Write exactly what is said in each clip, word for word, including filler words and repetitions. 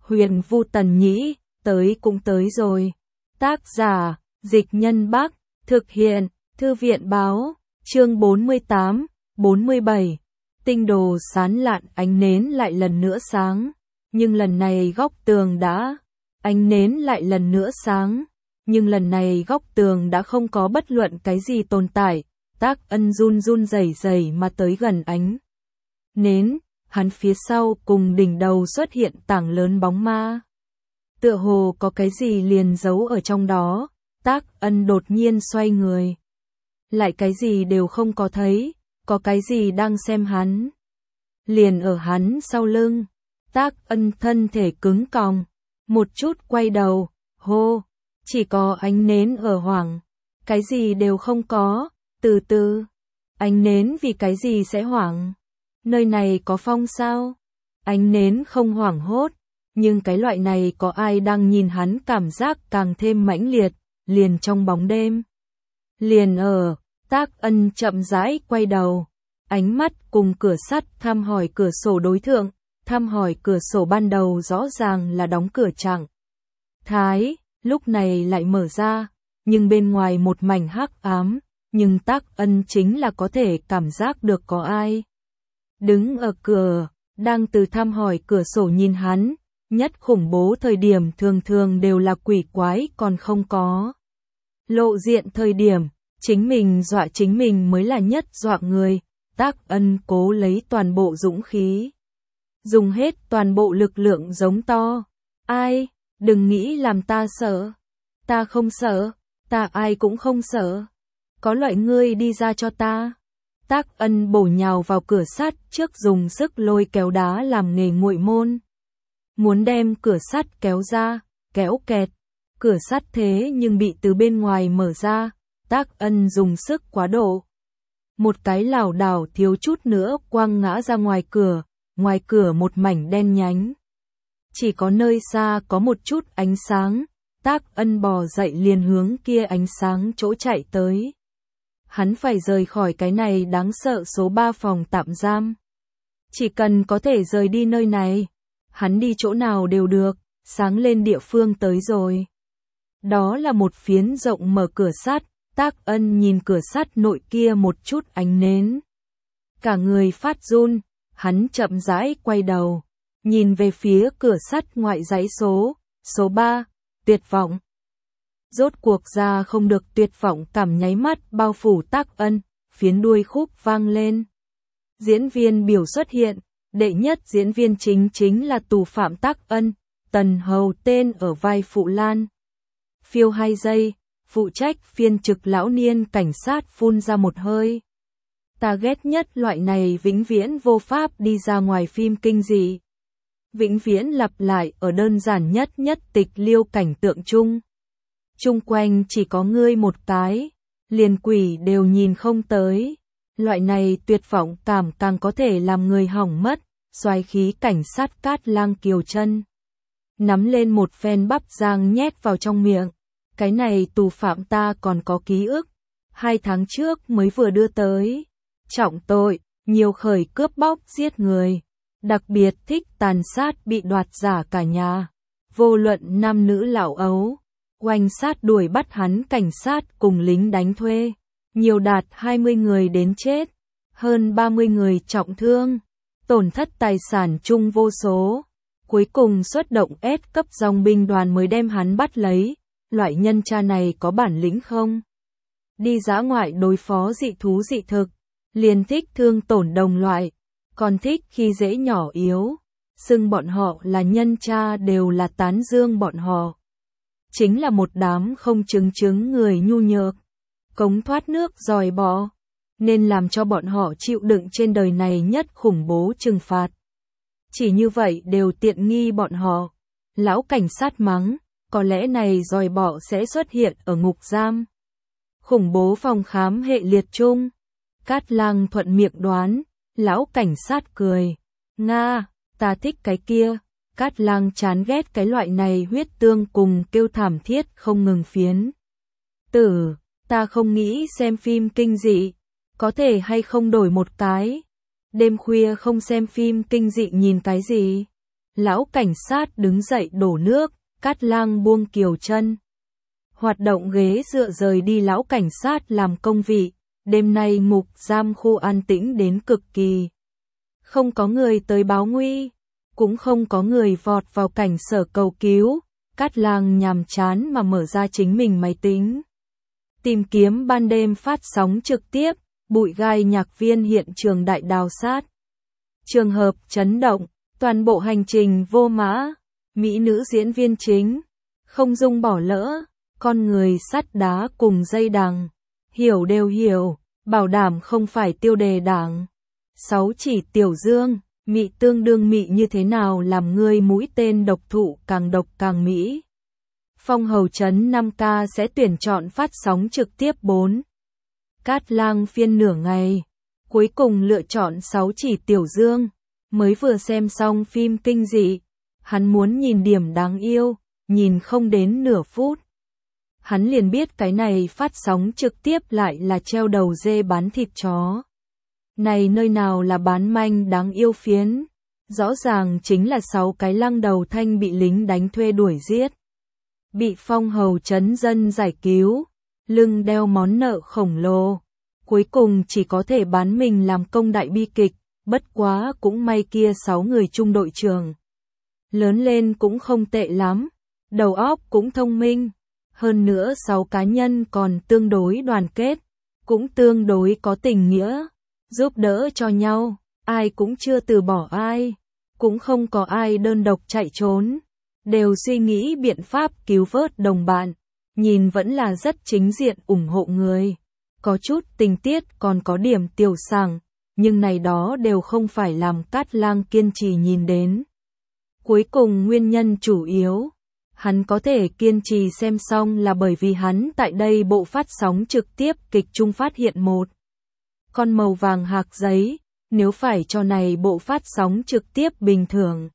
Huyền Vu Tần Nhĩ, tới cũng tới rồi. Tác giả, Dịch Nhân Bắc, thực hiện, Thư viện Báo, chương bốn mươi tám, bốn mươi bảy. Tinh đồ sán lạn, ánh nến lại lần nữa sáng, nhưng lần này góc tường đã, ánh nến lại lần nữa sáng, nhưng lần này góc tường đã không có bất luận cái gì tồn tại. Tác Ân run run rẩy rẩy mà tới gần ánh nến, hắn phía sau cùng đỉnh đầu xuất hiện tảng lớn bóng ma. Tựa hồ có cái gì liền giấu ở trong đó. Tác Ân đột nhiên xoay người, lại cái gì đều không có thấy, có cái gì đang xem hắn. Liền ở hắn sau lưng, Tác Ân thân thể cứng còng, một chút quay đầu, hô, chỉ có ánh nến ở hoảng, cái gì đều không có. Từ từ, ánh nến vì cái gì sẽ hoảng? Nơi này có phong sao? Ánh nến không hoảng hốt, nhưng cái loại này có ai đang nhìn hắn cảm giác càng thêm mãnh liệt, liền trong bóng đêm. Liền ở, Tác Ân chậm rãi quay đầu, ánh mắt cùng cửa sắt thăm hỏi cửa sổ đối thượng, thăm hỏi cửa sổ ban đầu rõ ràng là đóng cửa trạng thái, lúc này lại mở ra, nhưng bên ngoài một mảnh hắc ám. Nhưng Tác Ân chính là có thể cảm giác được có ai đứng ở cửa, đang từ thăm hỏi cửa sổ nhìn hắn. Nhất khủng bố thời điểm thường thường đều là quỷ quái còn không có lộ diện thời điểm, chính mình dọa chính mình mới là nhất dọa người. Tác Ân cố lấy toàn bộ dũng khí, dùng hết toàn bộ lực lượng giống to, ai, đừng nghĩ làm ta sợ, ta không sợ, ta ai cũng không sợ. Có loại ngươi đi ra cho ta. Tác Ân bổ nhào vào cửa sắt trước, dùng sức lôi kéo đá làm nghề nguội môn. Muốn đem cửa sắt kéo ra, kéo kẹt. Cửa sắt thế nhưng bị từ bên ngoài mở ra. Tác Ân dùng sức quá độ. Một cái lảo đảo thiếu chút nữa quăng ngã ra ngoài cửa. Ngoài cửa một mảnh đen nhánh. Chỉ có nơi xa có một chút ánh sáng. Tác Ân bò dậy liền hướng kia ánh sáng chỗ chạy tới. Hắn phải rời khỏi cái này đáng sợ số ba phòng tạm giam. Chỉ cần có thể rời đi nơi này, hắn đi chỗ nào đều được, sáng lên địa phương tới rồi. Đó là một phiến rộng mở cửa sắt, Tác Ân nhìn cửa sắt nội kia một chút ánh nến. Cả người phát run, hắn chậm rãi quay đầu, nhìn về phía cửa sắt ngoại dãy số, số ba, tuyệt vọng. Rốt cuộc ra không được, tuyệt vọng cảm nháy mắt bao phủ Tác Ân, phiến đuôi khúc vang lên. Diễn viên biểu xuất hiện, đệ nhất diễn viên chính chính là tù phạm Tác Ân, Tần Hầu tên ở vai phụ Lan. Phiêu hai giây, phụ trách phiên trực lão niên cảnh sát phun ra một hơi. Ta ghét nhất loại này vĩnh viễn vô pháp đi ra ngoài phim kinh dị. Vĩnh viễn lặp lại ở đơn giản nhất nhất tịch liêu cảnh tượng chung. Chung quanh chỉ có ngươi một cái, liền quỷ đều nhìn không tới. Loại này tuyệt vọng cảm càng có thể làm người hỏng mất. Xoáy khí cảnh sát Cát Lang kiều chân, nắm lên một phen bắp rang nhét vào trong miệng. Cái này tù phạm ta còn có ký ức, hai tháng trước mới vừa đưa tới. Trọng tội, nhiều khởi cướp bóc giết người, đặc biệt thích tàn sát bị đoạt giả cả nhà. Vô luận nam nữ lão ấu, oanh sát đuổi bắt hắn cảnh sát cùng lính đánh thuê, nhiều đạt hai mươi người đến chết, hơn ba mươi người trọng thương, tổn thất tài sản chung vô số. Cuối cùng xuất động S cấp dòng binh đoàn mới đem hắn bắt lấy. Loại nhân cha này có bản lĩnh không? Đi dã ngoại đối phó dị thú dị thực, liền thích thương tổn đồng loại, còn thích khi dễ nhỏ yếu, xưng bọn họ là nhân cha đều là tán dương bọn họ. Chính là một đám không chứng chứng người nhu nhược, cống thoát nước dòi bọ, nên làm cho bọn họ chịu đựng trên đời này nhất khủng bố trừng phạt. Chỉ như vậy đều tiện nghi bọn họ. Lão cảnh sát mắng, có lẽ này dòi bọ sẽ xuất hiện ở ngục giam. Khủng bố phòng khám hệ liệt chung. Cát Lang thuận miệng đoán, lão cảnh sát cười. Nga, ta thích cái kia. Cát Lang chán ghét cái loại này huyết tương cùng kêu thảm thiết không ngừng phiến. Tử, ta không nghĩ xem phim kinh dị, có thể hay không đổi một cái. Đêm khuya không xem phim kinh dị nhìn cái gì? Lão cảnh sát đứng dậy đổ nước, Cát Lang buông kiều chân. Hoạt động ghế dựa rời đi. Lão cảnh sát làm công vị. Đêm nay ngục giam khu an tĩnh đến cực kỳ. Không có người tới báo nguy, cũng không có người vọt vào cảnh sở cầu cứu. Cát Lang nhàm chán mà mở ra chính mình máy tính. Tìm kiếm ban đêm phát sóng trực tiếp, bụi gai nhạc viên hiện trường đại đào sát. Trường hợp chấn động, toàn bộ hành trình vô mã, mỹ nữ diễn viên chính, không dung bỏ lỡ, con người sắt đá cùng dây đằng. Hiểu đều hiểu, bảo đảm không phải tiêu đề đảng. Sáu chỉ tiểu dương, mị tương đương mị như thế nào làm ngươi mũi tên độc thụ càng độc càng mỹ. Phong Hầu Trấn năm K sẽ tuyển chọn phát sóng trực tiếp bốn. Cát Lang phiên nửa ngày, cuối cùng lựa chọn sáu chỉ tiểu dương, mới vừa xem xong phim kinh dị, hắn muốn nhìn điểm đáng yêu, nhìn không đến nửa phút. Hắn liền biết cái này phát sóng trực tiếp lại là treo đầu dê bán thịt chó. Này nơi nào là bán manh đáng yêu phiến, rõ ràng chính là sáu cái lăng đầu thanh bị lính đánh thuê đuổi giết. Bị Phong Hầu Trấn dân giải cứu, lưng đeo món nợ khổng lồ, cuối cùng chỉ có thể bán mình làm công đại bi kịch, bất quá cũng may kia sáu người trung đội trưởng. Lớn lên cũng không tệ lắm, đầu óc cũng thông minh, hơn nữa sáu cá nhân còn tương đối đoàn kết, cũng tương đối có tình nghĩa, giúp đỡ cho nhau, ai cũng chưa từ bỏ ai, cũng không có ai đơn độc chạy trốn. Đều suy nghĩ biện pháp cứu vớt đồng bạn, nhìn vẫn là rất chính diện ủng hộ người. Có chút tình tiết còn có điểm tiểu sảng, nhưng này đó đều không phải làm Cát Lang kiên trì nhìn đến. Cuối cùng nguyên nhân chủ yếu, hắn có thể kiên trì xem xong là bởi vì hắn tại đây bộ phát sóng trực tiếp kịch trung phát hiện một con màu vàng hạc giấy, nếu phải cho này bộ phát sóng trực tiếp bình thường.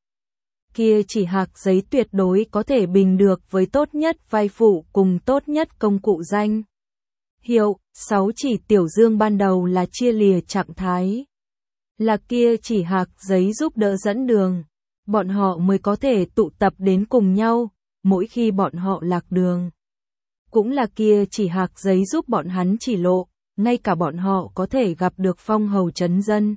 Kia chỉ hạc giấy tuyệt đối có thể bình được với tốt nhất vai phụ cùng tốt nhất công cụ danh. Hiệu, sáu chỉ tiểu dương ban đầu là chia lìa trạng thái. Là kia chỉ hạc giấy giúp đỡ dẫn đường. Bọn họ mới có thể tụ tập đến cùng nhau, mỗi khi bọn họ lạc đường. Cũng là kia chỉ hạc giấy giúp bọn hắn chỉ lộ, ngay cả bọn họ có thể gặp được Phong Hầu Trấn dân.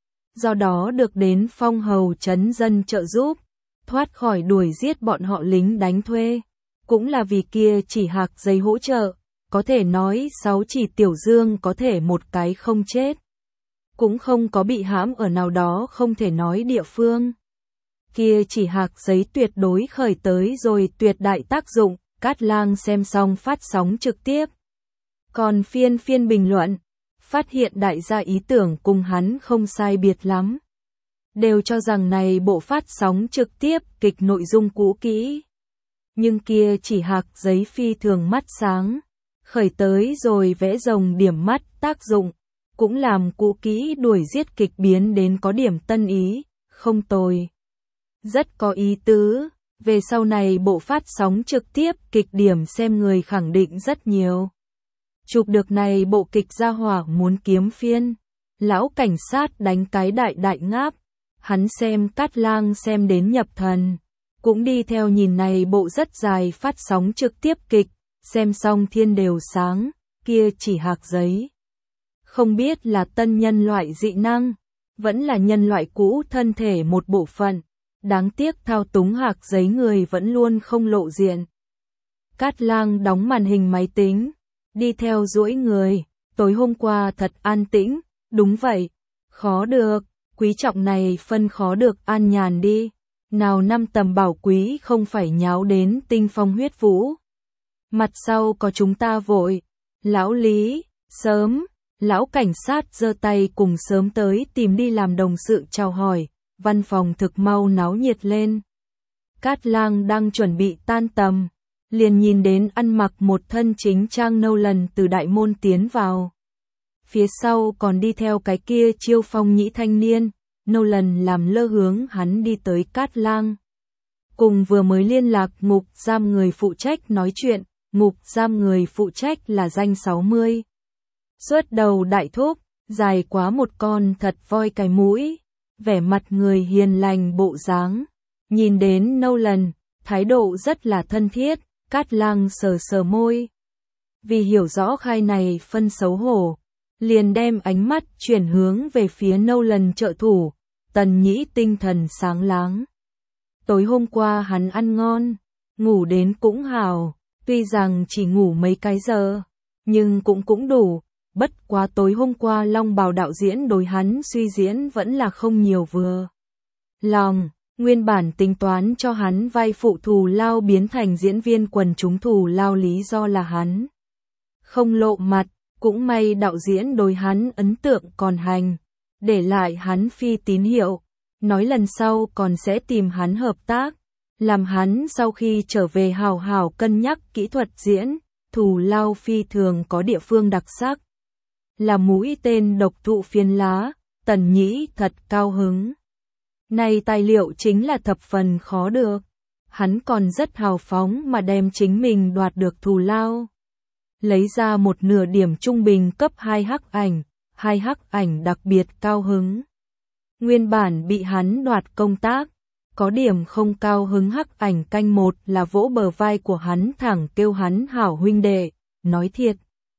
Do đó được đến Phong Hầu Trấn dân trợ giúp, thoát khỏi đuổi giết bọn họ lính đánh thuê. Cũng là vì kia chỉ hạc giấy hỗ trợ, có thể nói sáu chỉ tiểu dương có thể một cái không chết. Cũng không có bị hãm ở nào đó không thể nói địa phương. Kia chỉ hạc giấy tuyệt đối khởi tới rồi tuyệt đại tác dụng. Cát Lang xem xong phát sóng trực tiếp, còn phiên phiên bình luận, phát hiện đại gia ý tưởng cùng hắn không sai biệt lắm. Đều cho rằng này bộ phát sóng trực tiếp kịch nội dung cũ kỹ. Nhưng kia chỉ hạc giấy phi thường mắt sáng, khởi tới rồi vẽ rồng điểm mắt tác dụng, cũng làm cũ kỹ đuổi giết kịch biến đến có điểm tân ý, không tồi. Rất có ý tứ, về sau này bộ phát sóng trực tiếp kịch điểm xem người khẳng định rất nhiều. Chụp được này bộ kịch gia hỏa muốn kiếm phiên, lão cảnh sát đánh cái đại đại ngáp. Hắn xem Cát Lang xem đến nhập thần, cũng đi theo nhìn này bộ rất dài phát sóng trực tiếp kịch, xem xong thiên đều sáng, kia chỉ hạc giấy. Không biết là tân nhân loại dị năng, vẫn là nhân loại cũ thân thể một bộ phận, đáng tiếc thao túng hạc giấy người vẫn luôn không lộ diện. Cát Lang đóng màn hình máy tính, đi theo duỗi người, tối hôm qua thật an tĩnh, đúng vậy, khó được. Quý trọng này phân khó được an nhàn đi, nào năm tầm bảo quý không phải nháo đến tinh phong huyết vũ. Mặt sau có chúng ta vội, lão Lý, sớm, lão cảnh sát giơ tay cùng sớm tới tìm đi làm đồng sự chào hỏi, văn phòng thực mau náo nhiệt lên. Cát Lang đang chuẩn bị tan tầm, liền nhìn đến ăn mặc một thân chính trang Nolan từ đại môn tiến vào. Phía sau còn đi theo cái kia chiêu phong nhĩ thanh niên, Nolan làm lơ hướng hắn đi tới Cát Lang. Cùng vừa mới liên lạc ngục giam người phụ trách nói chuyện, ngục giam người phụ trách là danh sáu mươi. Suốt đầu đại thúc, dài quá một con thật voi cái mũi, vẻ mặt người hiền lành bộ dáng, Nhìn đến Nolan, thái độ rất là thân thiết, Cát Lang sờ sờ môi. Vì hiểu rõ khai này phân xấu hổ, liền đem ánh mắt chuyển hướng về phía Nolan trợ thủ, Tần Nhĩ tinh thần sáng láng. Tối hôm qua hắn ăn ngon, ngủ đến cũng hào, tuy rằng chỉ ngủ mấy cái giờ, nhưng cũng cũng đủ, bất quá tối hôm qua Long Bào đạo diễn đối hắn suy diễn vẫn là không nhiều vừa lòng, nguyên bản tính toán cho hắn vai phụ thù lao biến thành diễn viên quần chúng thù lao lý do là hắn không lộ mặt, cũng may đạo diễn đối hắn ấn tượng còn hành, để lại hắn phi tín hiệu, nói lần sau còn sẽ tìm hắn hợp tác, làm hắn sau khi trở về hào hào cân nhắc kỹ thuật diễn, thù lao phi thường có địa phương đặc sắc. Là mũi tên độc thụ phiến lá, Tần Nhĩ thật cao hứng. Này tài liệu chính là thập phần khó được. Hắn còn rất hào phóng mà đem chính mình đoạt được thù lao. Lấy ra một nửa điểm trung bình cấp hai hắc ảnh, hai hắc ảnh đặc biệt cao hứng. Nguyên bản bị hắn đoạt công tác, có điểm không cao hứng hắc ảnh canh một là vỗ bờ vai của hắn thẳng kêu hắn hảo huynh đệ, nói thiệt.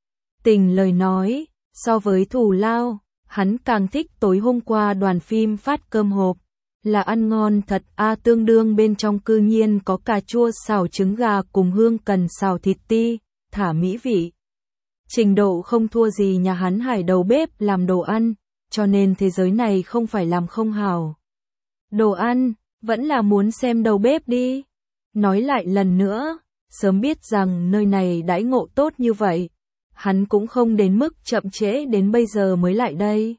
Tình lời nói, so với thù lao, hắn càng thích tối hôm qua đoàn phim phát cơm hộp, là ăn ngon thật a tương đương bên trong cư nhiên có cà chua xào trứng gà cùng hương cần xào thịt ti, thả mỹ vị. Trình độ không thua gì nhà hắn Hải đầu bếp làm đồ ăn, cho nên thế giới này không phải làm không hảo. Đồ ăn, vẫn là muốn xem đầu bếp đi. Nói lại lần nữa, sớm biết rằng nơi này đãi ngộ tốt như vậy, hắn cũng không đến mức chậm trễ đến bây giờ mới lại đây.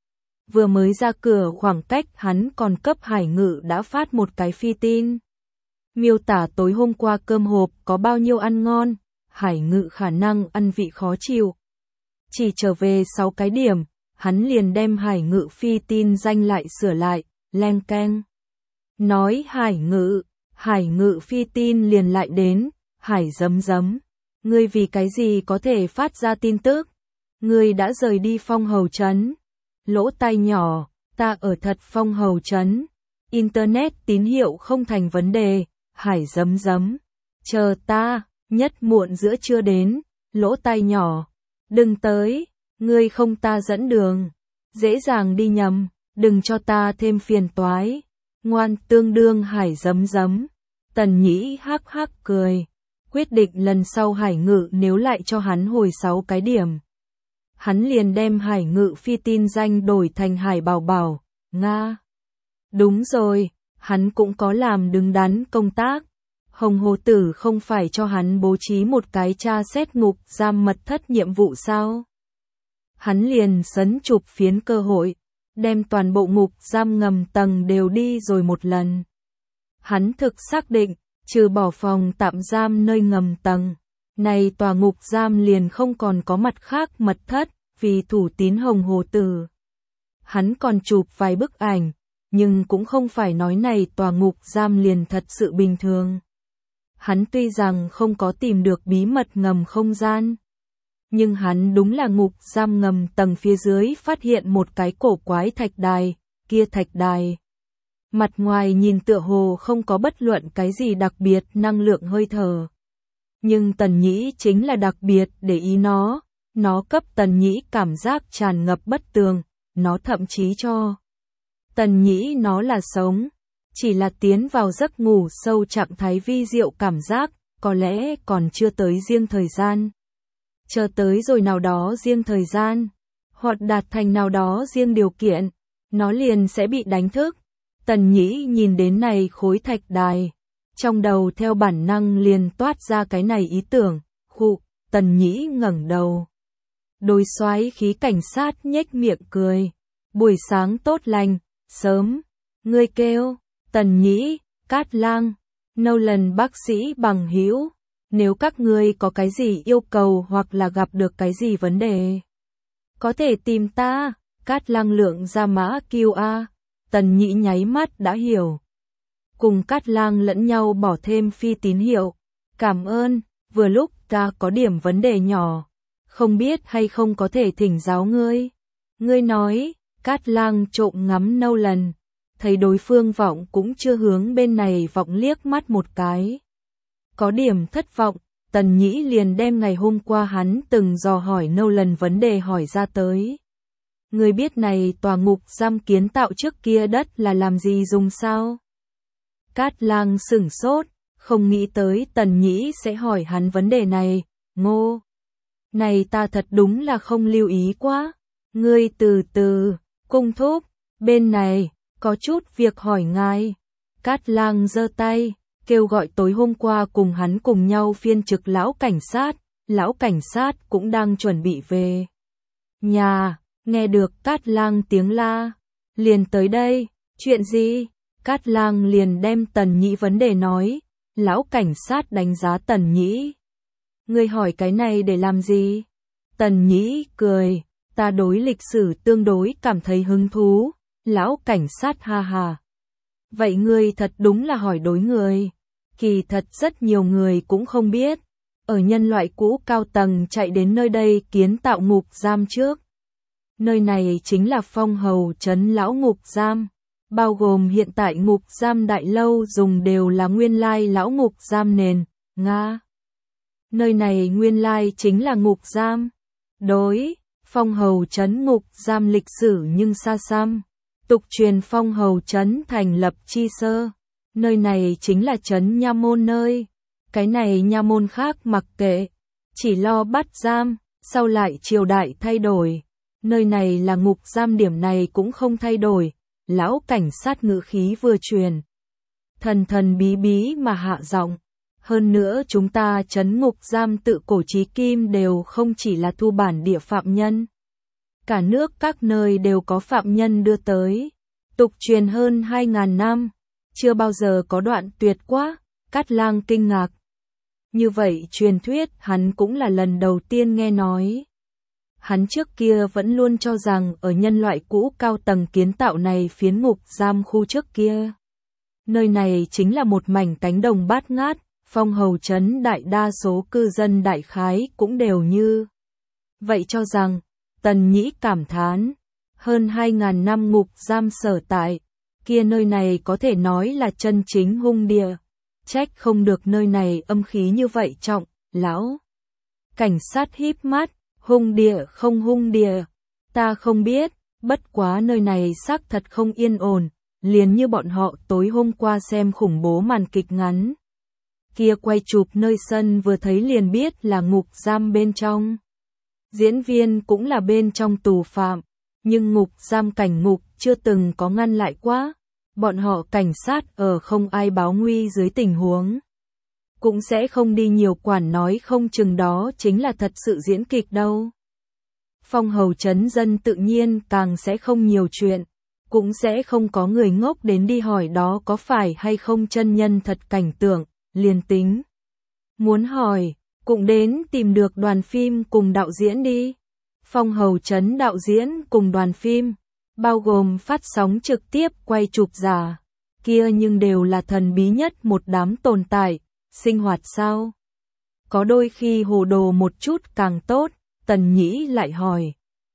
Vừa mới ra cửa khoảng cách hắn còn cấp Hải Ngự đã phát một cái phi tin. Miêu tả tối hôm qua cơm hộp có bao nhiêu ăn ngon, Hải Ngự khả năng ăn vị khó chịu. Chỉ trở về sáu cái điểm, hắn liền đem Hải Ngự phi tin danh lại sửa lại, len keng. Nói Hải Ngự, Hải Ngự phi tin liền lại đến, Hải giấm giấm. Ngươi vì cái gì có thể phát ra tin tức? Ngươi đã rời đi Phong Hầu Trấn. Lỗ tai nhỏ, ta ở thật Phong Hầu Trấn. Internet tín hiệu không thành vấn đề, Hải giấm giấm. Chờ ta, nhất muộn giữa trưa đến, lỗ tai nhỏ. Đừng tới, ngươi không ta dẫn đường. Dễ dàng đi nhầm, đừng cho ta thêm phiền toái. Ngoan tương đương Hải giấm giấm. Tần Nhĩ hắc hắc cười. Quyết định lần sau Hải Ngự nếu lại cho hắn hồi sáu cái điểm. Hắn liền đem Hải Ngự phi tin danh đổi thành Hải Bảo Bảo, Nga. Đúng rồi, hắn cũng có làm đứng đắn công tác. Hồng Hồ Tử không phải cho hắn bố trí một cái tra xét ngục giam mật thất nhiệm vụ sao? Hắn liền sấn chụp phiến cơ hội, đem toàn bộ ngục giam ngầm tầng đều đi rồi một lần. Hắn thực xác định, trừ bỏ phòng tạm giam nơi ngầm tầng, này tòa ngục giam liền không còn có mặt khác mật thất, vì thủ tín Hồng Hồ Tử. Hắn còn chụp vài bức ảnh, nhưng cũng không phải nói này tòa ngục giam liền thật sự bình thường. Hắn tuy rằng không có tìm được bí mật ngầm không gian, nhưng hắn đúng là ngục giam ngầm tầng phía dưới phát hiện một cái cổ quái thạch đài, kia thạch đài. Mặt ngoài nhìn tựa hồ không có bất luận cái gì đặc biệt năng lượng hơi thở. Nhưng Tần Nhĩ chính là đặc biệt để ý nó, nó cấp Tần Nhĩ cảm giác tràn ngập bất tường, nó thậm chí cho Tần Nhĩ nó là sống, chỉ là tiến vào giấc ngủ sâu trạng thái vi diệu cảm giác, có lẽ còn chưa tới riêng thời gian. Chờ tới rồi nào đó riêng thời gian, hoặc đạt thành nào đó riêng điều kiện, nó liền sẽ bị đánh thức. Tần Nhĩ nhìn đến này khối thạch đài, trong đầu theo bản năng liền toát ra cái này ý tưởng, khụ, Tần Nhĩ ngẩng đầu. Đôi soái khí cảnh sát nhếch miệng cười, buổi sáng tốt lành, sớm, ngươi kêu, Tần Nhĩ, Cát Lang, Nolan bác sĩ bằng hữu, nếu các ngươi có cái gì yêu cầu hoặc là gặp được cái gì vấn đề, có thể tìm ta, Cát Lang lượng ra mã quy rờ. Tần Nhĩ nháy mắt đã hiểu. Cùng Cát Lang lẫn nhau bỏ thêm phi tín hiệu. Cảm ơn, vừa lúc ta có điểm vấn đề nhỏ. Không biết hay không có thể thỉnh giáo ngươi. Ngươi nói, Cát Lang trộm ngắm Nolan. thấy đối phương vọng cũng chưa hướng bên này vọng liếc mắt một cái. Có điểm thất vọng, Tần Nhĩ liền đem ngày hôm qua hắn từng dò hỏi nâu lần vấn đề hỏi ra tới. Người biết này tòa ngục giam kiến tạo trước kia đất là làm gì dùng sao? Cát Lang sửng sốt, không nghĩ tới Tần Nhĩ sẽ hỏi hắn vấn đề này, ngô. Này ta thật đúng là không lưu ý quá. Ngươi từ từ, cung thúc, bên này, có chút việc hỏi ngài. Cát Lang giơ tay, kêu gọi tối hôm qua cùng hắn cùng nhau phiên trực lão cảnh sát, lão cảnh sát cũng đang chuẩn bị về nhà, nghe được Cát Lang tiếng la, liền tới đây, chuyện gì? Cát Lang liền đem Tần Nhĩ vấn đề nói, lão cảnh sát đánh giá Tần Nhĩ. Ngươi hỏi cái này để làm gì? Tần Nhĩ cười, ta đối lịch sử tương đối cảm thấy hứng thú, lão cảnh sát ha ha. Vậy ngươi thật đúng là hỏi đối người. Kỳ thật rất nhiều người cũng không biết, ở nhân loại cũ cao tầng chạy đến nơi đây kiến tạo ngục giam trước. Nơi này chính là Phong Hầu trấn lão ngục giam, bao gồm hiện tại ngục giam đại lâu dùng đều là nguyên lai lão ngục giam nền, Nga. Nơi này nguyên lai chính là ngục giam. Đối, Phong Hầu trấn ngục giam lịch sử nhưng xa xăm. Tục truyền Phong Hầu trấn thành lập chi sơ. Nơi này chính là trấn nha môn nơi. Cái này nha môn khác mặc kệ, chỉ lo bắt giam, sau lại triều đại thay đổi. Nơi này là ngục giam điểm này cũng không thay đổi. Lão cảnh sát ngữ khí vừa truyền. Thần thần bí bí mà hạ giọng. Hơn nữa chúng ta trấn ngục giam tự cổ chí kim đều không chỉ là thu bản địa phạm nhân. Cả nước các nơi đều có phạm nhân đưa tới. Tục truyền hơn hai ngàn năm. Chưa bao giờ có đoạn tuyệt quá. Cát Lang kinh ngạc. Như vậy truyền thuyết hắn cũng là lần đầu tiên nghe nói. Hắn trước kia vẫn luôn cho rằng ở nhân loại cũ cao tầng kiến tạo này phiến ngục giam khu trước kia. Nơi này chính là một mảnh cánh đồng bát ngát. Phong Hầu trấn đại đa số cư dân đại khái cũng đều như vậy cho rằng. Tần Nhĩ cảm thán, hơn hai ngàn năm ngục giam sở tại, kia nơi này có thể nói là chân chính hung địa, trách không được nơi này âm khí như vậy trọng, lão. Cảnh sát híp mắt, hung địa không hung địa, ta không biết, bất quá nơi này xác thật không yên ổn, liền như bọn họ tối hôm qua xem khủng bố màn kịch ngắn. Kia quay chụp nơi sân vừa thấy liền biết là ngục giam bên trong. Diễn viên cũng là bên trong tù phạm, nhưng ngục giam cảnh ngục chưa từng có ngăn lại quá. Bọn họ cảnh sát ở không ai báo nguy dưới tình huống. Cũng sẽ không đi nhiều quản nói không chừng đó chính là thật sự diễn kịch đâu. Phong Hầu trấn dân tự nhiên càng sẽ không nhiều chuyện. Cũng sẽ không có người ngốc đến đi hỏi đó có phải hay không chân nhân thật cảnh tượng, liền tính. Muốn hỏi, cũng đến tìm được đoàn phim cùng đạo diễn đi. Phong Hầu trấn đạo diễn cùng đoàn phim, bao gồm phát sóng trực tiếp quay chụp giả, kia nhưng đều là thần bí nhất một đám tồn tại, sinh hoạt sao? Có đôi khi hồ đồ một chút càng tốt, Tần Nhĩ lại hỏi.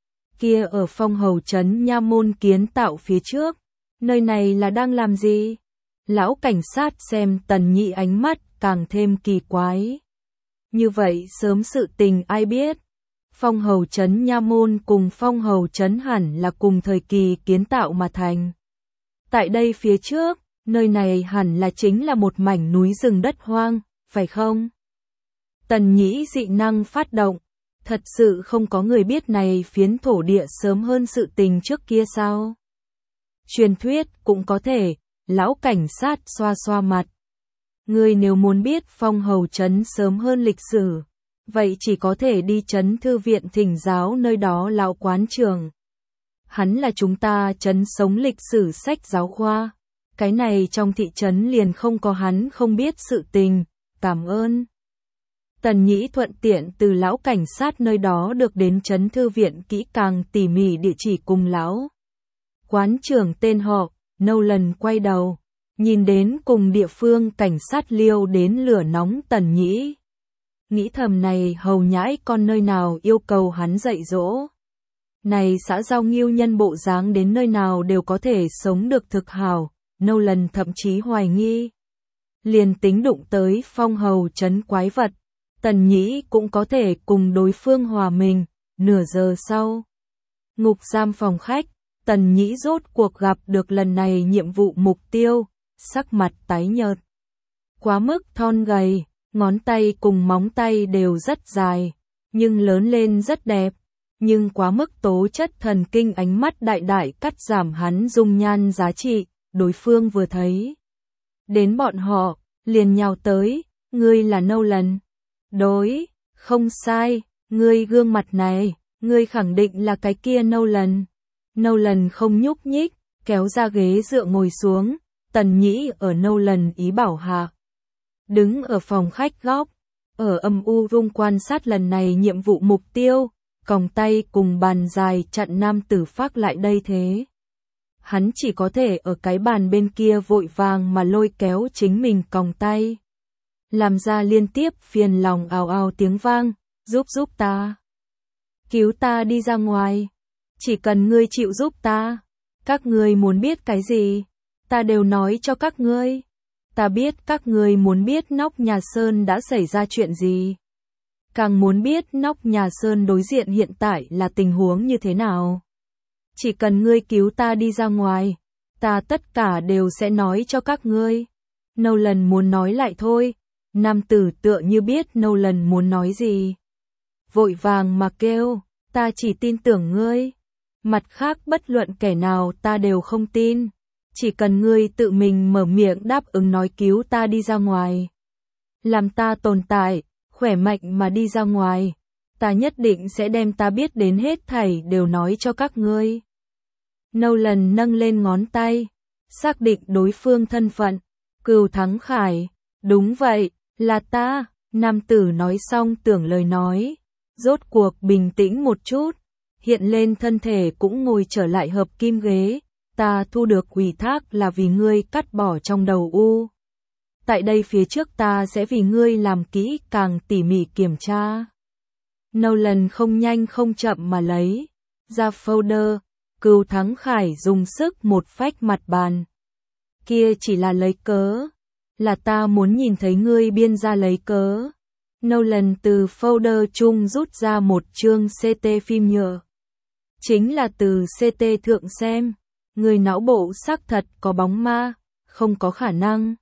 Kia ở Phong Hầu trấn nha môn kiến tạo phía trước, nơi này là đang làm gì? Lão cảnh sát xem Tần Nhĩ ánh mắt càng thêm kỳ quái. Như vậy sớm sự tình ai biết? Phong Hầu trấn nha môn cùng Phong Hầu trấn hẳn là cùng thời kỳ kiến tạo mà thành. Tại đây phía trước, nơi này hẳn là chính là một mảnh núi rừng đất hoang, phải không? Tần Nhĩ dị năng phát động, thật sự không có người biết này phiến thổ địa sớm hơn sự tình trước kia sao? Truyền thuyết cũng có thể, lão cảnh sát xoa xoa mặt. Ngươi nếu muốn biết Phong Hầu trấn sớm hơn lịch sử, vậy chỉ có thể đi trấn thư viện thỉnh giáo nơi đó lão quán trường. Hắn là chúng ta trấn sống lịch sử sách giáo khoa. Cái này trong thị trấn liền không có hắn không biết sự tình, cảm ơn. Tần Nhĩ thuận tiện từ lão cảnh sát nơi đó được đến trấn thư viện kỹ càng tỉ mỉ địa chỉ cùng lão quán trưởng tên họ, nâu lần quay đầu, nhìn đến cùng địa phương cảnh sát liêu đến lửa nóng Tần Nhĩ. Nghĩ thầm này hầu nhãi con nơi nào yêu cầu hắn dạy dỗ. Này xã giao nghiêu nhân bộ dáng đến nơi nào đều có thể sống được thực hảo, Nolan thậm chí hoài nghi. Liền tính đụng tới phong hầu trấn quái vật, Tần Nhĩ cũng có thể cùng đối phương hòa mình. Nửa giờ sau, ngục giam phòng khách, Tần Nhĩ rốt cuộc gặp được lần này nhiệm vụ mục tiêu, sắc mặt tái nhợt. Quá mức thon gầy, ngón tay cùng móng tay đều rất dài, nhưng lớn lên rất đẹp. Nhưng quá mức tố chất thần kinh ánh mắt đại đại cắt giảm hắn dung nhan giá trị, đối phương vừa thấy. Đến bọn họ, liền nhào tới, ngươi là Nolan. Đối, không sai, ngươi gương mặt này, ngươi khẳng định là cái kia Nolan. Nolan không nhúc nhích, kéo ra ghế dựa ngồi xuống, Tần Nhĩ ở Nolan ý bảo hạ. Đứng ở phòng khách góc, ở âm u room quan sát lần này nhiệm vụ mục tiêu, còng tay cùng bàn dài chặn nam tử phát lại đây thế. Hắn chỉ có thể ở cái bàn bên kia vội vàng mà lôi kéo chính mình còng tay. Làm ra liên tiếp phiền lòng ào ào tiếng vang, giúp giúp ta. Cứu ta đi ra ngoài. Chỉ cần ngươi chịu giúp ta. Các ngươi muốn biết cái gì? Ta đều nói cho các ngươi. Ta biết các ngươi muốn biết nóc nhà Sơn đã xảy ra chuyện gì. Càng muốn biết nóc nhà Sơn đối diện hiện tại là tình huống như thế nào. Chỉ cần ngươi cứu ta đi ra ngoài, ta tất cả đều sẽ nói cho các ngươi. Nolan muốn nói lại thôi, nam tử tựa như biết Nolan muốn nói gì. Vội vàng mà kêu, ta chỉ tin tưởng ngươi. Mặt khác bất luận kẻ nào ta đều không tin. Chỉ cần ngươi tự mình mở miệng đáp ứng nói cứu ta đi ra ngoài. Làm ta tồn tại, khỏe mạnh mà đi ra ngoài. Ta nhất định sẽ đem ta biết đến hết thảy đều nói cho các ngươi. Nolan nâng lên ngón tay, xác định đối phương thân phận. Cừu Thắng Khải, đúng vậy, là ta. Nam tử nói xong tưởng lời nói. Rốt cuộc bình tĩnh một chút. Hiện lên thân thể cũng ngồi trở lại hợp kim ghế. Ta thu được ủy thác là vì ngươi cắt bỏ trong đầu u. Tại đây phía trước ta sẽ vì ngươi làm kỹ càng tỉ mỉ kiểm tra. Nolan không nhanh không chậm mà lấy ra folder. Cừu Thắng Khải dùng sức một phách mặt bàn. Kia chỉ là lấy cớ. Là ta muốn nhìn thấy ngươi biên ra lấy cớ. Nolan từ folder chung rút ra một chương xê tê phim nhựa. Chính là từ xê tê thượng xem. Người não bộ xác thật có bóng ma, không có khả năng.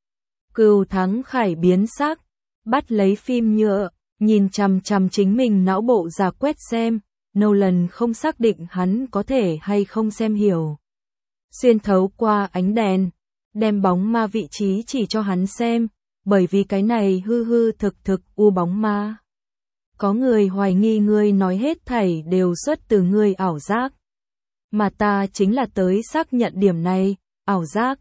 Cừu Thắng Khải biến sắc, bắt lấy phim nhựa, nhìn chằm chằm chính mình não bộ giả quét xem. Nolan không xác định hắn có thể hay không xem hiểu. Xuyên thấu qua ánh đèn, đem bóng ma vị trí chỉ cho hắn xem, bởi vì cái này hư hư thực thực u bóng ma. Có người hoài nghi ngươi nói hết thảy đều xuất từ ngươi ảo giác. Mà ta chính là tới xác nhận điểm này, ảo giác.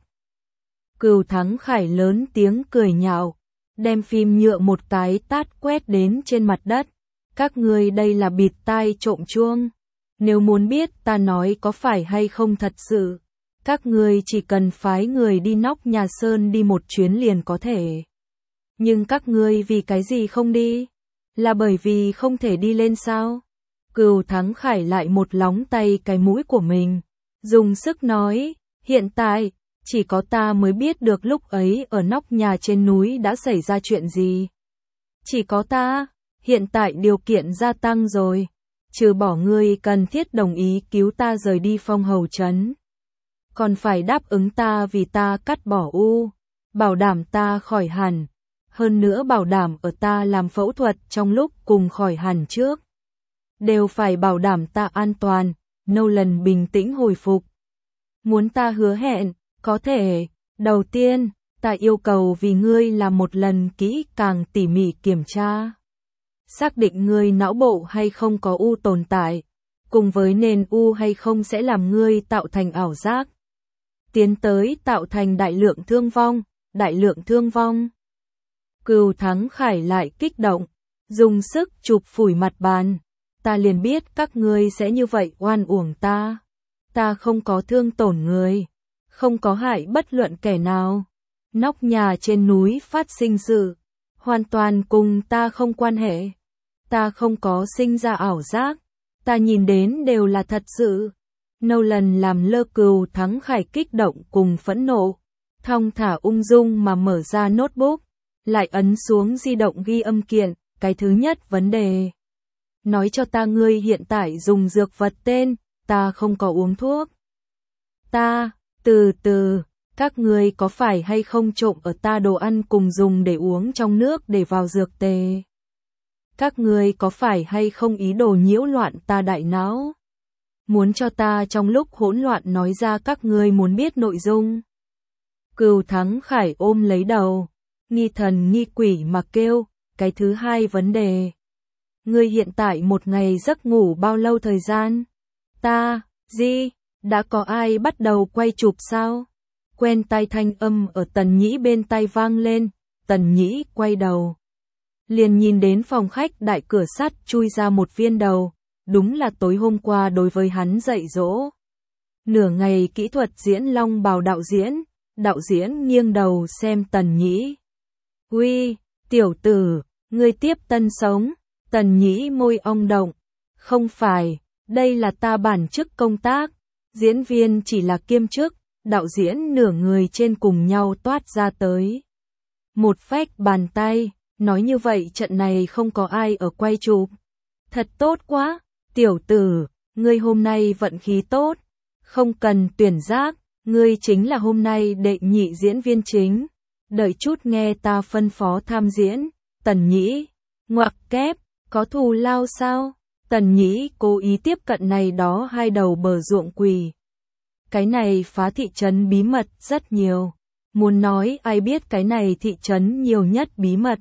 Cừu Thắng Khải lớn tiếng cười nhạo, đem phim nhựa một cái tát quét đến trên mặt đất. Các ngươi đây là bịt tai trộm chuông. Nếu muốn biết ta nói có phải hay không thật sự, các ngươi chỉ cần phái người đi nóc nhà Sơn đi một chuyến liền có thể. Nhưng các ngươi vì cái gì không đi? Là bởi vì không thể đi lên sao? Cừu Thắng Khải lại một lóng tay cái mũi của mình, dùng sức nói, hiện tại, chỉ có ta mới biết được lúc ấy ở nóc nhà trên núi đã xảy ra chuyện gì. Chỉ có ta, hiện tại điều kiện gia tăng rồi, trừ bỏ ngươi cần thiết đồng ý cứu ta rời đi phong hầu trấn. Còn phải đáp ứng ta vì ta cắt bỏ u, bảo đảm ta khỏi hẳn, hơn nữa bảo đảm ở ta làm phẫu thuật trong lúc cùng khỏi hẳn trước. Đều phải bảo đảm ta an toàn. Nolan bình tĩnh hồi phục. Muốn ta hứa hẹn, có thể, đầu tiên, ta yêu cầu vì ngươi làm một lần kỹ càng tỉ mỉ kiểm tra. Xác định ngươi não bộ hay không có u tồn tại, cùng với nền u hay không sẽ làm ngươi tạo thành ảo giác. Tiến tới tạo thành đại lượng thương vong, đại lượng thương vong. Cừu Thắng Khải lại kích động, dùng sức chụp phủi mặt bàn. Ta liền biết các ngươi sẽ như vậy oan uổng ta. Ta không có thương tổn người, không có hại bất luận kẻ nào. Nóc nhà trên núi phát sinh sự, hoàn toàn cùng ta không quan hệ. Ta không có sinh ra ảo giác, Ta nhìn đến đều là thật sự. Nolan làm lơ Cửu Thắng Khải kích động cùng phẫn nộ, thong thả ung dung mà mở ra notebook, lại ấn xuống di động ghi âm kiện, cái thứ nhất vấn đề. Nói cho ta ngươi hiện tại dùng dược vật tên, ta không có uống thuốc. Ta, từ từ, các ngươi có phải hay không trộm ở ta đồ ăn cùng dùng để uống trong nước để vào dược tề? Các ngươi có phải hay không ý đồ nhiễu loạn ta đại não? Muốn cho ta trong lúc hỗn loạn nói ra các ngươi muốn biết nội dung? Cửu Thắng Khải ôm lấy đầu, nghi thần nghi quỷ mà kêu, cái thứ hai vấn đề. Ngươi hiện tại một ngày giấc ngủ bao lâu thời gian? Ta, gì? Đã có ai bắt đầu quay chụp sao? Quen tai thanh âm ở Tần Nhĩ bên tai vang lên, Tần Nhĩ quay đầu. Liền nhìn đến phòng khách đại cửa sắt chui ra một viên đầu, đúng là tối hôm qua đối với hắn dạy dỗ. Nửa ngày kỹ thuật diễn long bào đạo diễn, đạo diễn nghiêng đầu xem Tần Nhĩ. Uy, tiểu tử, ngươi tiếp tân sống, Tần Nhĩ môi ong động. Không phải, đây là ta bản chức công tác, diễn viên chỉ là kiêm chức, đạo diễn nửa người trên cùng nhau toát ra tới. Một phách bàn tay, nói như vậy trận này không có ai ở quay chụp. Thật tốt quá, tiểu tử, ngươi hôm nay vận khí tốt, không cần tuyển giác, ngươi chính là hôm nay đệ nhị diễn viên chính. Đợi chút nghe ta phân phó tham diễn. Tần Nhĩ, ngoặc kép, có thù lao sao? Tần Nhĩ cố ý tiếp cận này đó hai đầu bờ ruộng quỳ. Cái này phá thị trấn bí mật rất nhiều. Muốn nói ai biết cái này thị trấn nhiều nhất bí mật.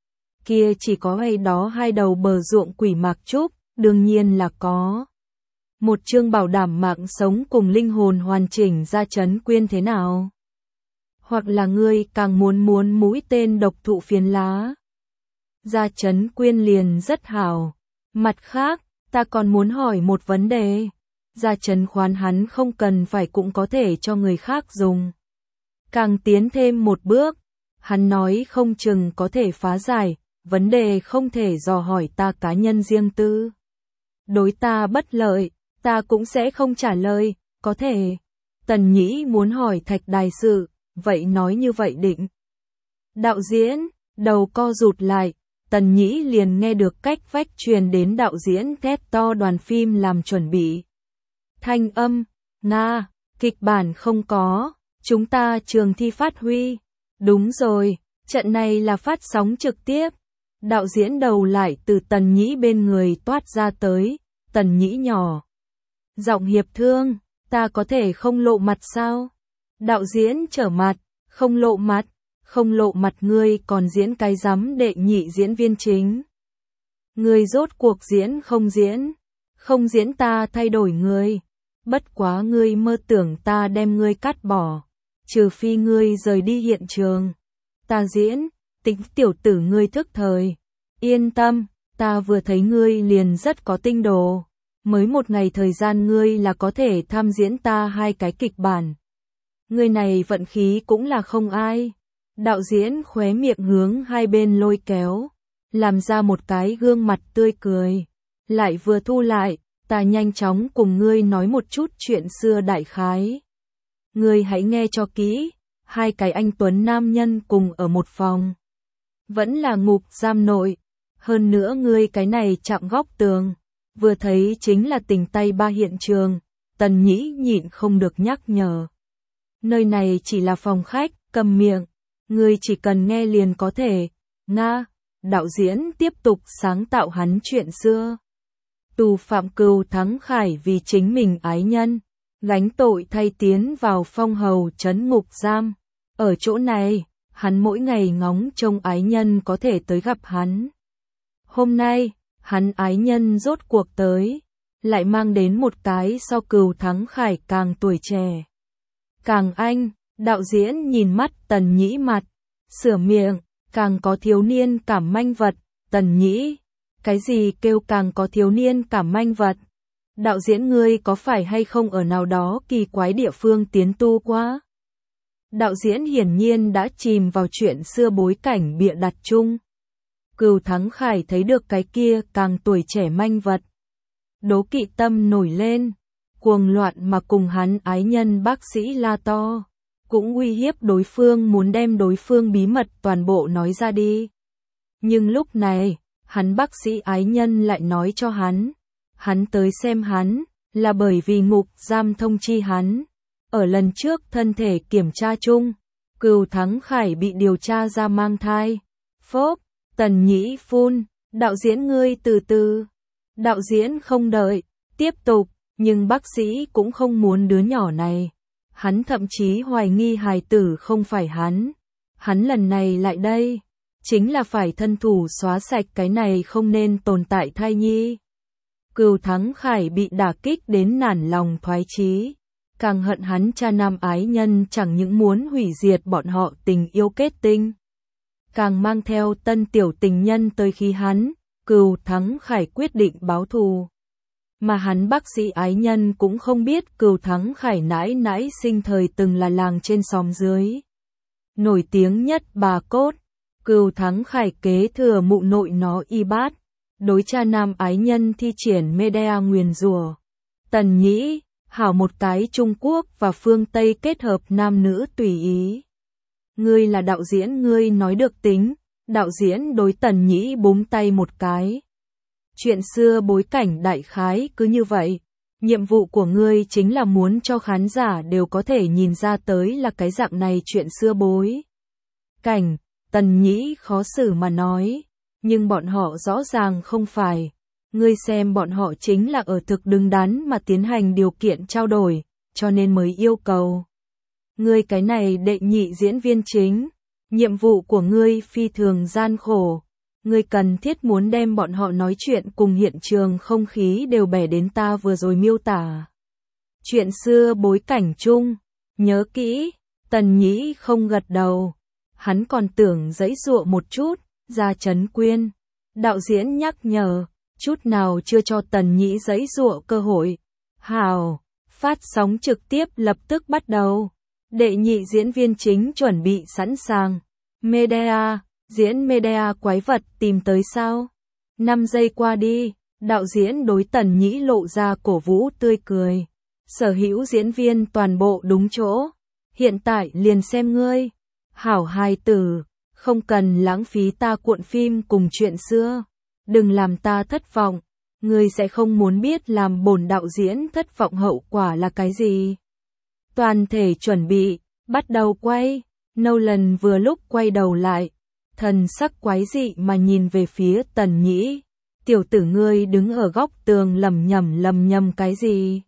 Kia chỉ có hay đó hai đầu bờ ruộng quỷ Mạc Trúc, đương nhiên là có. Một chương bảo đảm mạng sống cùng linh hồn hoàn chỉnh ra Trấn Quyên thế nào? Hoặc là ngươi càng muốn muốn mũi tên độc thụ phiến lá. Ra Trấn Quyên liền rất hảo. Mặt khác, ta còn muốn hỏi một vấn đề. Ra trấn khoán hắn không cần phải cũng có thể cho người khác dùng. Càng tiến thêm một bước, hắn nói không chừng có thể phá giải, vấn đề không thể dò hỏi ta cá nhân riêng tư. Đối ta bất lợi, ta cũng sẽ không trả lời, có thể. Tần Nhĩ muốn hỏi Thạch Đài sự, vậy nói như vậy định. Đạo diễn, đầu co rụt lại, Tần Nhĩ liền nghe được cách vách truyền đến đạo diễn thét to đoàn phim làm chuẩn bị. Thanh âm, Nga, kịch bản không có, chúng ta trường thi phát huy. Đúng rồi, trận này là phát sóng trực tiếp. Đạo diễn đầu lại từ Tần Nhĩ bên người toát ra tới, Tần Nhĩ nhỏ. Giọng hiệp thương, ta có thể không lộ mặt sao? Đạo diễn trở mặt, không lộ mặt, không lộ mặt ngươi còn diễn cái rắm đệ nhị diễn viên chính. Ngươi rốt cuộc diễn không diễn, không diễn ta thay đổi ngươi. Bất quá ngươi mơ tưởng ta đem ngươi cắt bỏ, trừ phi ngươi rời đi hiện trường. Ta diễn, tính tiểu tử ngươi thức thời. Yên tâm, ta vừa thấy ngươi liền rất có tinh đồ. Mới một ngày thời gian ngươi là có thể tham diễn ta hai cái kịch bản. Ngươi này vận khí cũng là không ai. Đạo diễn khóe miệng hướng hai bên lôi kéo, làm ra một cái gương mặt tươi cười. Lại vừa thu lại, ta nhanh chóng cùng ngươi nói một chút chuyện xưa đại khái. Ngươi hãy nghe cho kỹ, hai cái anh tuấn nam nhân cùng ở một phòng. Vẫn là ngục giam nội, hơn nữa ngươi cái này chạm góc tường. Vừa thấy chính là tình tay ba hiện trường, Tần Nhĩ nhịn không được nhắc nhở. Nơi này chỉ là phòng khách, cầm miệng, ngươi chỉ cần nghe liền có thể. Nga, đạo diễn tiếp tục sáng tạo hắn chuyện xưa. Tù phạm Cửu Thắng Khải vì chính mình ái nhân, gánh tội thay tiến vào phong hầu trấn ngục giam. Ở chỗ này, hắn mỗi ngày ngóng trông ái nhân có thể tới gặp hắn. Hôm nay, hắn ái nhân rốt cuộc tới, lại mang đến một cái so Cửu Thắng Khải càng tuổi trẻ. Càng anh, đạo diễn nhìn mắt Tần Nhĩ mặt, sửa miệng, càng có thiếu niên cảm manh vật, Tần Nhĩ. Cái gì kêu càng có thiếu niên cảm manh vật? Đạo diễn ngươi có phải hay không ở nào đó kỳ quái địa phương tiến tu quá? Đạo diễn hiển nhiên đã chìm vào chuyện xưa bối cảnh bịa đặt chung. Cửu Thắng Khải thấy được cái kia càng tuổi trẻ manh vật. đố kỵ tâm nổi lên, cuồng loạn mà cùng hắn ái nhân bác sĩ la to, cũng uy hiếp đối phương muốn đem đối phương bí mật toàn bộ nói ra đi. Nhưng lúc này, hắn bác sĩ ái nhân lại nói cho hắn, hắn tới xem hắn, là bởi vì ngục giam thông chi hắn. Ở lần trước thân thể kiểm tra chung, Cửu Thắng Khải bị điều tra ra mang thai. Phốp, Tần Nhĩ phun, đạo diễn ngươi từ từ. Đạo diễn không đợi, tiếp tục, nhưng bác sĩ cũng không muốn đứa nhỏ này. Hắn thậm chí hoài nghi hài tử không phải hắn. Hắn lần này lại đây, chính là phải thân thủ xóa sạch cái này không nên tồn tại thai nhi. Cửu Thắng Khải bị đả kích đến nản lòng thoái chí, càng hận hắn cha nam ái nhân chẳng những muốn hủy diệt bọn họ tình yêu kết tinh, càng mang theo tân tiểu tình nhân tới khi hắn, Cửu Thắng Khải quyết định báo thù. Mà hắn bác sĩ ái nhân cũng không biết Cửu Thắng Khải nãi nãi sinh thời từng là làng trên xóm dưới nổi tiếng nhất bà cốt. Cửu Thắng Khải kế thừa mụ nội nó y bát, đối cha nam ái nhân thi triển Medea nguyền rủa. Tần Nhĩ, hảo một cái Trung Quốc và phương Tây kết hợp nam nữ tùy ý. Ngươi là đạo diễn, ngươi nói được tính. Đạo diễn đối Tần Nhĩ búng tay một cái. Chuyện xưa bối cảnh đại khái cứ như vậy. Nhiệm vụ của ngươi chính là muốn cho khán giả đều có thể nhìn ra tới là cái dạng này chuyện xưa bối cảnh. Tần Nhĩ khó xử mà nói, nhưng bọn họ rõ ràng không phải. Ngươi xem bọn họ chính là ở thực đứng đắn mà tiến hành điều kiện trao đổi, cho nên mới yêu cầu. Ngươi cái này đệ nhị diễn viên chính, nhiệm vụ của ngươi phi thường gian khổ. Ngươi cần thiết muốn đem bọn họ nói chuyện cùng hiện trường không khí đều bẻ đến ta vừa rồi miêu tả. Chuyện xưa bối cảnh chung, nhớ kỹ, Tần Nhĩ không gật đầu. Hắn còn tưởng giãy giụa một chút, ra Trấn Quyên. Đạo diễn nhắc nhở, chút nào chưa cho Tần Nhĩ giãy giụa cơ hội. Hào, phát sóng trực tiếp lập tức bắt đầu. Đệ nhị diễn viên chính chuẩn bị sẵn sàng. Medea, diễn Medea quái vật tìm tới sao? năm giây qua đi, đạo diễn đối Tần Nhĩ lộ ra cổ vũ tươi cười. Sở hữu diễn viên toàn bộ đúng chỗ. Hiện tại liền xem ngươi. Hảo hài tử, không cần lãng phí ta cuộn phim cùng chuyện xưa. Đừng làm ta thất vọng. Ngươi sẽ không muốn biết làm bổn đạo diễn thất vọng hậu quả là cái gì. Toàn thể chuẩn bị, bắt đầu quay. Nolan vừa lúc quay đầu lại, thần sắc quái dị mà nhìn về phía Tần Nhĩ. Tiểu tử ngươi đứng ở góc tường lầm nhầm lầm nhầm cái gì?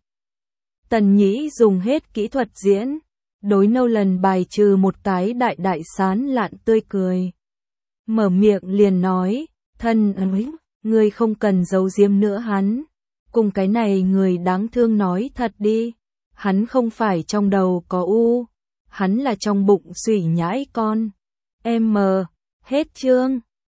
Tần Nhĩ dùng hết kỹ thuật diễn, đối Nolan bài trừ một cái đại đại sán lạn tươi cười. Mở miệng liền nói, thân ơi, ngươi không cần giấu giếm nữa hắn. Cùng cái này người đáng thương nói thật đi. Hắn không phải trong đầu có u, hắn là trong bụng sủy nhãi con. Em mờ, hết chương.